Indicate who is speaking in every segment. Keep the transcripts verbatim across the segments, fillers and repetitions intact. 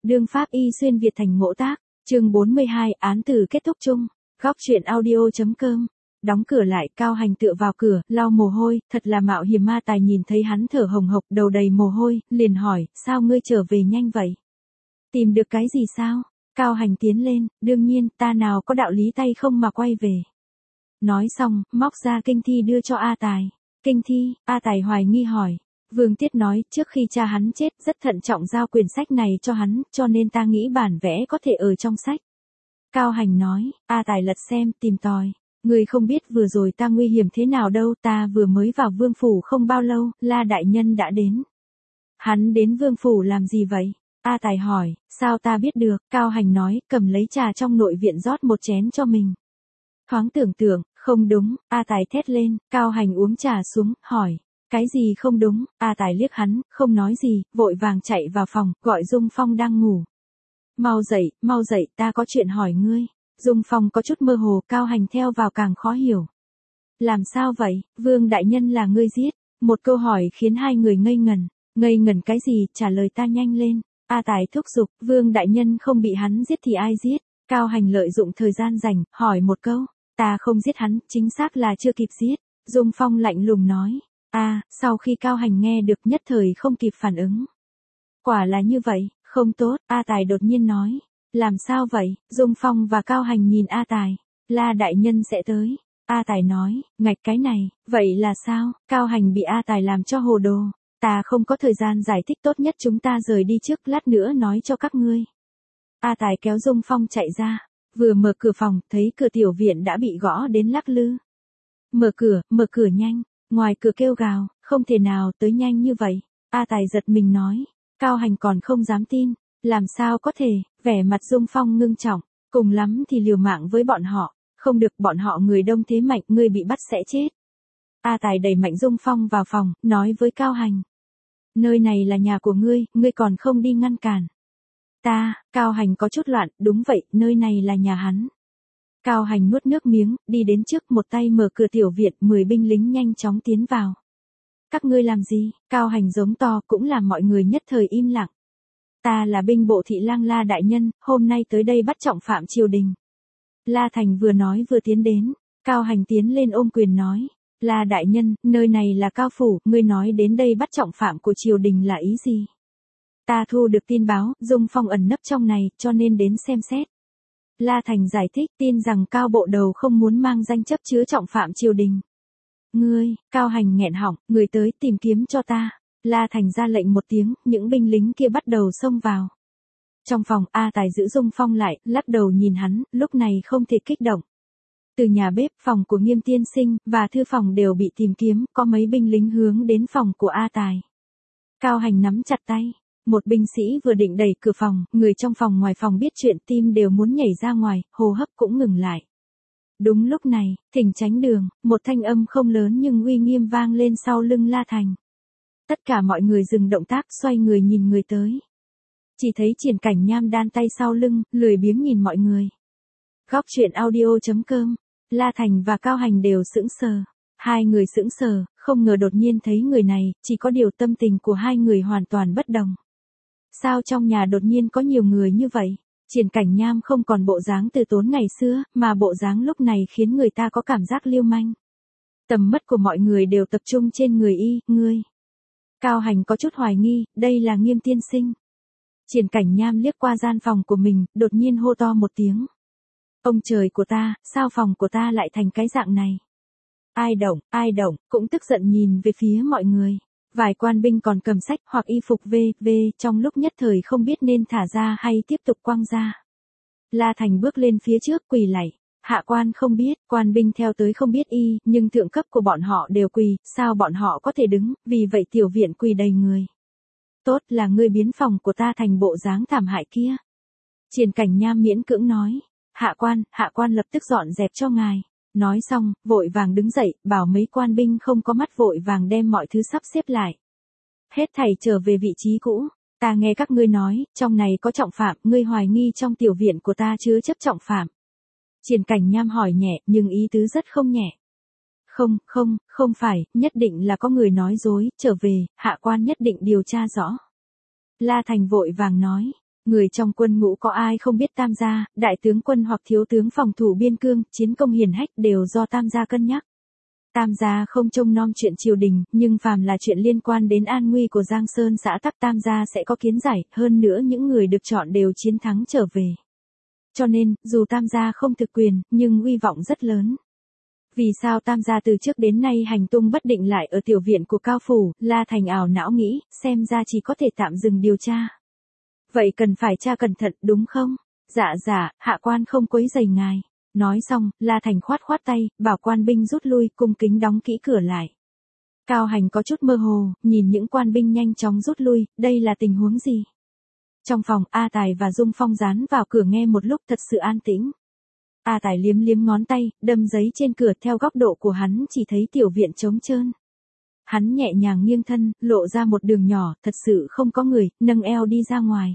Speaker 1: Đương pháp y xuyên Việt thành ngộ tác, chương bốn mươi hai, án tử kết thúc chung. Góc truyện audio.com. Đóng cửa lại, Cao Hành tựa vào cửa, lau mồ hôi, thật là mạo hiểm. Ma Tài nhìn thấy hắn thở hồng hộc, đầu đầy mồ hôi, liền hỏi, sao ngươi trở về nhanh vậy? Tìm được cái gì sao? Cao Hành tiến lên, đương nhiên, ta nào có đạo lý tay không mà quay về. Nói xong, móc ra kinh thi đưa cho A Tài. Kinh thi? A Tài hoài nghi hỏi. Vương Tiết nói, trước khi cha hắn chết, rất thận trọng giao quyển sách này cho hắn, cho nên ta nghĩ bản vẽ có thể ở trong sách. Cao Hành nói, A Tài lật xem, tìm tòi. Người không biết vừa rồi ta nguy hiểm thế nào đâu, ta vừa mới vào vương phủ không bao lâu, La đại nhân đã đến. Hắn đến vương phủ làm gì vậy? A Tài hỏi, sao ta biết được? Cao Hành nói, cầm lấy trà trong nội viện rót một chén cho mình. Thoáng tưởng tượng, không đúng, A Tài thét lên, Cao Hành uống trà xuống, hỏi. Cái gì không đúng? A Tài liếc hắn, không nói gì, vội vàng chạy vào phòng, gọi Dung Phong đang ngủ. Mau dậy, mau dậy, ta có chuyện hỏi ngươi. Dung Phong có chút mơ hồ, Cao Hành theo vào càng khó hiểu. Làm sao vậy? Vương đại nhân là ngươi giết? Một câu hỏi khiến hai người ngây ngần. Ngây ngần cái gì? Trả lời ta nhanh lên. A Tài thúc giục, Vương đại nhân không bị hắn giết thì ai giết? Cao Hành lợi dụng thời gian rảnh, hỏi một câu. Ta không giết hắn, chính xác là chưa kịp giết. Dung Phong lạnh lùng nói. A, à, sau khi Cao Hành nghe được nhất thời không kịp phản ứng. Quả là như vậy, không tốt, A Tài đột nhiên nói. Làm sao vậy? Dung Phong và Cao Hành nhìn A Tài. La đại nhân sẽ tới. A Tài nói, ngạch cái này, vậy là sao? Cao Hành bị A Tài làm cho hồ đồ. Ta không có thời gian giải thích, tốt nhất chúng ta rời đi trước, lát nữa nói cho các ngươi. A Tài kéo Dung Phong chạy ra. Vừa mở cửa phòng, thấy cửa tiểu viện đã bị gõ đến lắc lư. Mở cửa, mở cửa nhanh. Ngoài cửa kêu gào, không thể nào tới nhanh như vậy. A Tài giật mình nói. Cao Hành còn không dám tin. Làm sao có thể? Vẻ mặt Dung Phong ngưng trọng. Cùng lắm thì liều mạng với bọn họ. Không được, bọn họ người đông thế mạnh, ngươi bị bắt sẽ chết. A Tài đẩy mạnh Dung Phong vào phòng, nói với Cao Hành. Nơi này là nhà của ngươi, ngươi còn không đi ngăn cản. Ta, Cao Hành có chút loạn, đúng vậy, nơi này là nhà hắn. Cao Hành nuốt nước miếng, đi đến trước, một tay mở cửa tiểu viện, mười binh lính nhanh chóng tiến vào. Các ngươi làm gì? Cao Hành giống to, cũng làm mọi người nhất thời im lặng. Ta là binh bộ thị lang La đại nhân, hôm nay tới đây bắt trọng phạm triều đình. La Thành vừa nói vừa tiến đến. Cao Hành tiến lên ôm quyền nói. La đại nhân, nơi này là Cao phủ, ngươi nói đến đây bắt trọng phạm của triều đình là ý gì? Ta thu được tin báo, Dung Phong ẩn nấp trong này, cho nên đến xem xét. La Thành giải thích, tin rằng Cao bộ đầu không muốn mang danh chấp chứa trọng phạm triều đình. Ngươi, Cao Hành nghẹn họng, người tới tìm kiếm cho ta. La Thành ra lệnh một tiếng, những binh lính kia bắt đầu xông vào. Trong phòng, A Tài giữ Dung Phong lại, lắc đầu nhìn hắn, lúc này không thể kích động. Từ nhà bếp, phòng của Nghiêm tiên sinh, và thư phòng đều bị tìm kiếm, có mấy binh lính hướng đến phòng của A Tài. Cao Hành nắm chặt tay. Một binh sĩ vừa định đẩy cửa phòng, người trong phòng ngoài phòng biết chuyện, tim đều muốn nhảy ra ngoài, hô hấp cũng ngừng lại. Đúng lúc này, thỉnh tránh đường, một thanh âm không lớn nhưng uy nghiêm vang lên sau lưng La Thành. Tất cả mọi người dừng động tác, xoay người nhìn người tới. Chỉ thấy Triển Cảnh Nham đan tay sau lưng, lười biếng nhìn mọi người. Góc truyện audio.com. La Thành và Cao Hành đều sững sờ. Hai người sững sờ, không ngờ đột nhiên thấy người này, chỉ có điều tâm tình của hai người hoàn toàn bất đồng. Sao trong nhà đột nhiên có nhiều người như vậy? Triển Cảnh Nham không còn bộ dáng từ tốn ngày xưa, mà bộ dáng lúc này khiến người ta có cảm giác liêu manh. Tầm mắt của mọi người đều tập trung trên người y, ngươi. Cao Hành có chút hoài nghi, đây là Nghiêm tiên sinh. Triển Cảnh Nham liếc qua gian phòng của mình, đột nhiên hô to một tiếng. Ông trời của ta, sao phòng của ta lại thành cái dạng này? Ai động, ai động, cũng tức giận nhìn về phía mọi người. Vài quan binh còn cầm sách hoặc y phục v, v, trong lúc nhất thời không biết nên thả ra hay tiếp tục quăng ra. La Thành bước lên phía trước quỳ lạy. Hạ quan không biết, quan binh theo tới không biết y, nhưng thượng cấp của bọn họ đều quỳ, sao bọn họ có thể đứng, vì vậy tiểu viện quỳ đầy người. Tốt là ngươi biến phòng của ta thành bộ dáng thảm hại kia. Triển Cảnh Nham miễn cưỡng nói. Hạ quan, hạ quan lập tức dọn dẹp cho ngài. Nói xong, vội vàng đứng dậy, bảo mấy quan binh không có mắt vội vàng đem mọi thứ sắp xếp lại. Hết thảy trở về vị trí cũ. Ta nghe các ngươi nói, trong này có trọng phạm, ngươi hoài nghi trong tiểu viện của ta chứa chấp trọng phạm. Triển Cảnh Nham hỏi nhẹ, nhưng ý tứ rất không nhẹ. Không, không, không phải, nhất định là có người nói dối, trở về, hạ quan nhất định điều tra rõ. La Thành vội vàng nói. Người trong quân ngũ có ai không biết Tam gia, đại tướng quân hoặc thiếu tướng phòng thủ biên cương, chiến công hiển hách đều do Tam gia cân nhắc. Tam gia không trông nom chuyện triều đình, nhưng phàm là chuyện liên quan đến an nguy của Giang Sơn xã tắc Tam gia sẽ có kiến giải, hơn nữa những người được chọn đều chiến thắng trở về. Cho nên, dù Tam gia không thực quyền, nhưng uy vọng rất lớn. Vì sao Tam gia từ trước đến nay hành tung bất định lại ở tiểu viện của Cao Phủ, La Thành ảo não nghĩ, xem ra chỉ có thể tạm dừng điều tra. Vậy cần phải tra cẩn thận đúng không? Dạ dạ, hạ quan không quấy rầy ngài. Nói xong, La Thành khoát khoát tay, bảo quan binh rút lui, cung kính đóng kỹ cửa lại. Cao Hành có chút mơ hồ, nhìn những quan binh nhanh chóng rút lui, đây là tình huống gì? Trong phòng, A Tài và Dung Phong dán vào cửa nghe một lúc thật sự an tĩnh. A Tài liếm liếm ngón tay, đâm giấy trên cửa theo góc độ của hắn chỉ thấy tiểu viện trống trơn. Hắn nhẹ nhàng nghiêng thân, lộ ra một đường nhỏ, thật sự không có người, nâng eo đi ra ngoài.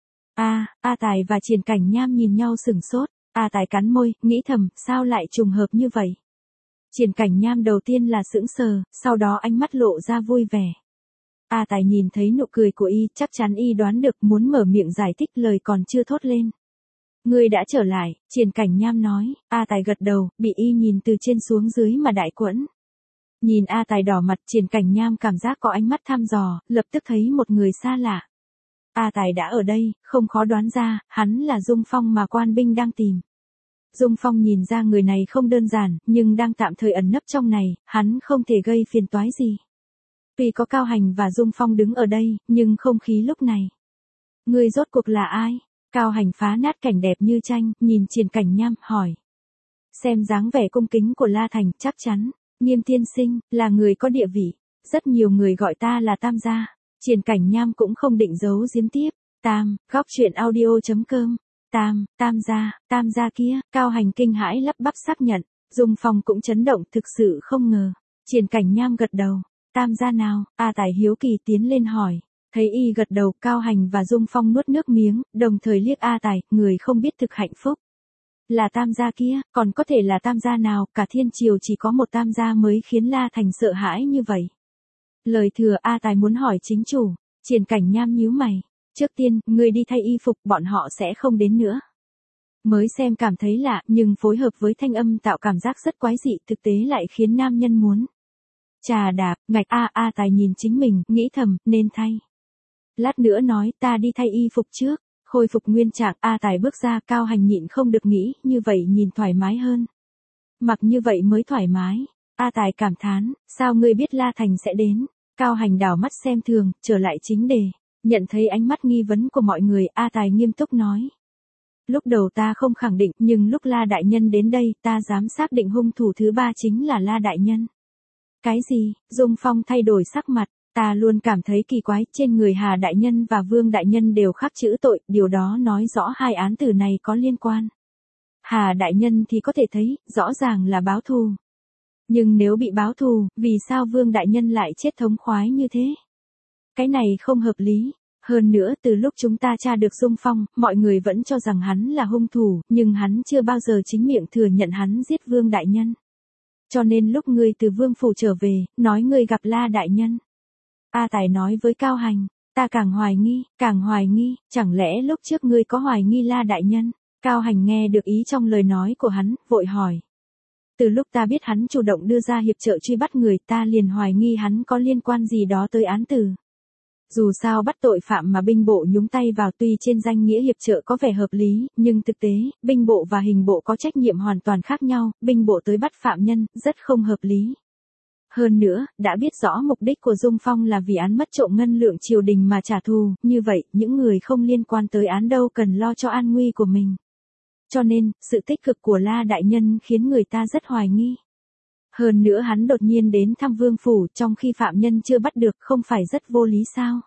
Speaker 1: A, A Tài và Triển Cảnh Nham nhìn nhau sửng sốt, A Tài cắn môi, nghĩ thầm, sao lại trùng hợp như vậy? Triển Cảnh Nham đầu tiên là sững sờ, sau đó ánh mắt lộ ra vui vẻ. A Tài nhìn thấy nụ cười của y, chắc chắn y đoán được, muốn mở miệng giải thích lời còn chưa thốt lên. Ngươi đã trở lại, Triển Cảnh Nham nói, A Tài gật đầu, bị y nhìn từ trên xuống dưới mà đại quẫn. Nhìn A Tài đỏ mặt, Triển Cảnh Nham cảm giác có ánh mắt thăm dò, lập tức thấy một người xa lạ. A Tài đã ở đây, không khó đoán ra, hắn là Dung Phong mà quan binh đang tìm. Dung Phong nhìn ra người này không đơn giản, nhưng đang tạm thời ẩn nấp trong này, hắn không thể gây phiền toái gì. Tuy có Cao Hành và Dung Phong đứng ở đây, nhưng không khí lúc này. Người rốt cuộc là ai? Cao Hành phá nát cảnh đẹp như tranh, nhìn Triển Cảnh Nham, hỏi. Xem dáng vẻ cung kính của La Thành, chắc chắn, Nghiêm tiên sinh, là người có địa vị. Rất nhiều người gọi ta là Tam gia. Triển Cảnh Nham cũng không định giấu giếm tiếp. Tam, góc truyện audio chấm com. Tam, Tam gia, Tam gia kia, Cao Hành kinh hãi lắp bắp xác nhận. Dung Phong cũng chấn động, thực sự không ngờ. Triển Cảnh Nham gật đầu. Tam gia nào? A Tài hiếu kỳ tiến lên hỏi. Thấy y gật đầu, Cao Hành và Dung Phong nuốt nước miếng, đồng thời liếc A Tài, người không biết thực hạnh phúc. Là Tam gia kia, còn có thể là Tam gia nào, cả thiên triều chỉ có một Tam gia mới khiến La Thành sợ hãi như vậy. Lời thừa A Tài muốn hỏi chính chủ, Triển Cảnh Nham nhíu mày. Trước tiên, người đi thay y phục, bọn họ sẽ không đến nữa. Mới xem cảm thấy lạ, nhưng phối hợp với thanh âm tạo cảm giác rất quái dị, thực tế lại khiến nam nhân muốn. Trà đạp, ngạch A A Tài nhìn chính mình, nghĩ thầm, nên thay. Lát nữa nói, ta đi thay y phục trước. Khôi phục nguyên trạng, A Tài bước ra, Cao Hành nhịn không được nghĩ, như vậy nhìn thoải mái hơn. Mặc như vậy mới thoải mái. A Tài cảm thán, sao ngươi biết La Thành sẽ đến? Cao Hành đảo mắt xem thường, trở lại chính đề. Nhận thấy ánh mắt nghi vấn của mọi người, A Tài nghiêm túc nói. Lúc đầu ta không khẳng định, nhưng lúc La Đại Nhân đến đây, ta dám xác định hung thủ thứ ba chính là La Đại Nhân. Cái gì? Dung Phong thay đổi sắc mặt. Ta luôn cảm thấy kỳ quái, trên người Hà Đại Nhân và Vương Đại Nhân đều khắc chữ tội, điều đó nói rõ hai án tử này có liên quan. Hà Đại Nhân thì có thể thấy, rõ ràng là báo thù. Nhưng nếu bị báo thù, vì sao Vương Đại Nhân lại chết thống khoái như thế? Cái này không hợp lý. Hơn nữa, từ lúc chúng ta tra được Dung Phong, mọi người vẫn cho rằng hắn là hung thủ, nhưng hắn chưa bao giờ chính miệng thừa nhận hắn giết Vương Đại Nhân. Cho nên lúc ngươi từ Vương Phủ trở về, nói ngươi gặp La Đại Nhân. A Tài nói với Cao Hành, ta càng hoài nghi, càng hoài nghi, chẳng lẽ lúc trước ngươi có hoài nghi La Đại Nhân? Cao Hành nghe được ý trong lời nói của hắn, vội hỏi. Từ lúc ta biết hắn chủ động đưa ra hiệp trợ truy bắt người, ta liền hoài nghi hắn có liên quan gì đó tới án tử. Dù sao bắt tội phạm mà binh bộ nhúng tay vào tuy trên danh nghĩa hiệp trợ có vẻ hợp lý, nhưng thực tế, binh bộ và hình bộ có trách nhiệm hoàn toàn khác nhau, binh bộ tới bắt phạm nhân, rất không hợp lý. Hơn nữa, đã biết rõ mục đích của Dung Phong là vì án mất trộm ngân lượng triều đình mà trả thù, như vậy, những người không liên quan tới án đâu cần lo cho an nguy của mình. Cho nên, sự tích cực của La Đại Nhân khiến người ta rất hoài nghi. Hơn nữa hắn đột nhiên đến thăm Vương Phủ trong khi phạm nhân chưa bắt được, không phải rất vô lý sao?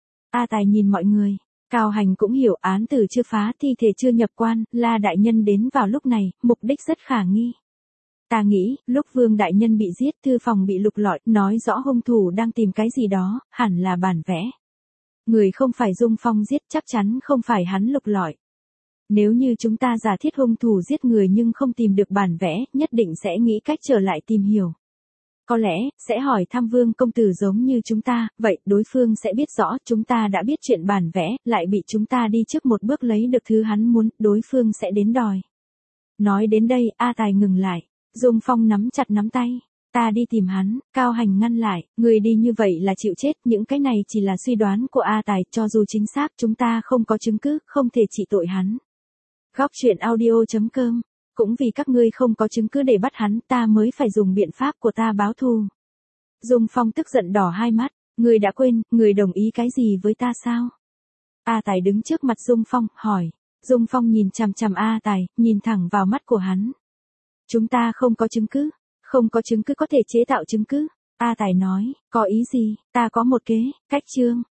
Speaker 1: A Tài nhìn mọi người, Cao Hành cũng hiểu án tử chưa phá, thi thể chưa nhập quan, La Đại Nhân đến vào lúc này, mục đích rất khả nghi. Ta nghĩ, lúc Vương Đại Nhân bị giết, thư phòng bị lục lọi, nói rõ hung thủ đang tìm cái gì đó, hẳn là bản vẽ. Người không phải Dung Phong giết, chắc chắn không phải hắn lục lọi. Nếu như chúng ta giả thiết hung thủ giết người nhưng không tìm được bản vẽ, nhất định sẽ nghĩ cách trở lại tìm hiểu. Có lẽ, sẽ hỏi thăm Vương công tử giống như chúng ta, vậy đối phương sẽ biết rõ chúng ta đã biết chuyện bản vẽ, lại bị chúng ta đi trước một bước lấy được thứ hắn muốn, đối phương sẽ đến đòi. Nói đến đây, A Tài ngừng lại. Dung Phong nắm chặt nắm tay. Ta đi tìm hắn, Cao Hành ngăn lại, người đi như vậy là chịu chết, những cái này chỉ là suy đoán của A Tài, cho dù chính xác chúng ta không có chứng cứ, không thể trị tội hắn. Góc truyện audio chấm com. Cũng vì các ngươi không có chứng cứ để bắt hắn, ta mới phải dùng biện pháp của ta báo thù. Dung Phong tức giận đỏ hai mắt, người đã quên, người đồng ý cái gì với ta sao? A Tài đứng trước mặt Dung Phong, hỏi. Dung Phong nhìn chằm chằm A Tài, nhìn thẳng vào mắt của hắn. Chúng ta không có chứng cứ, không có chứng cứ có thể chế tạo chứng cứ. A Tài nói, có ý gì, ta có một kế, cách chương.